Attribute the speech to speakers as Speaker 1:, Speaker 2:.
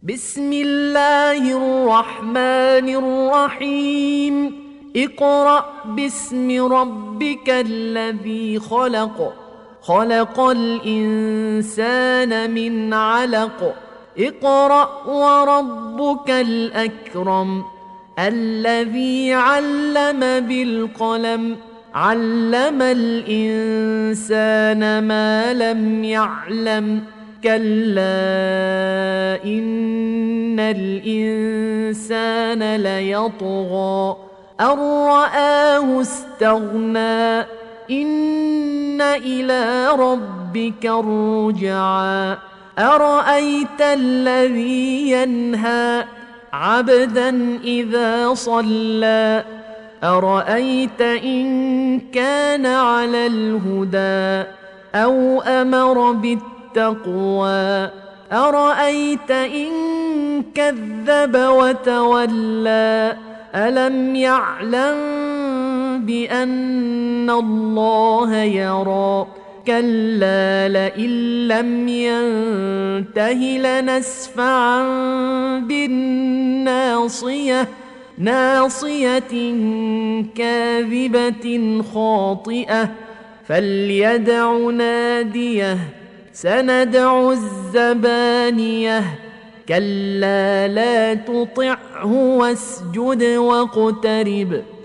Speaker 1: بسم الله الرحمن الرحيم اقرأ باسم ربك الذي خلق خلق الإنسان من علق اقرأ وربك الأكرم الذي علم بالقلم علم الإنسان ما لم يعلم كلا إن الإنسان ليطغى أن رآه استغنى إن إلى ربك الرجعى أرأيت الذي ينهى عبدا إذا صلى أرأيت إن كان على الهدى أو أمر بالتقوى أرأيت إن كذب وتولى ألم يعلم بأن الله يرى كلا لئن لم ينته لنسفعا بالناصية ناصية كاذبة خاطئة فليدع ناديه سندع الزبانية كلا لا تطعه واسجد واقترب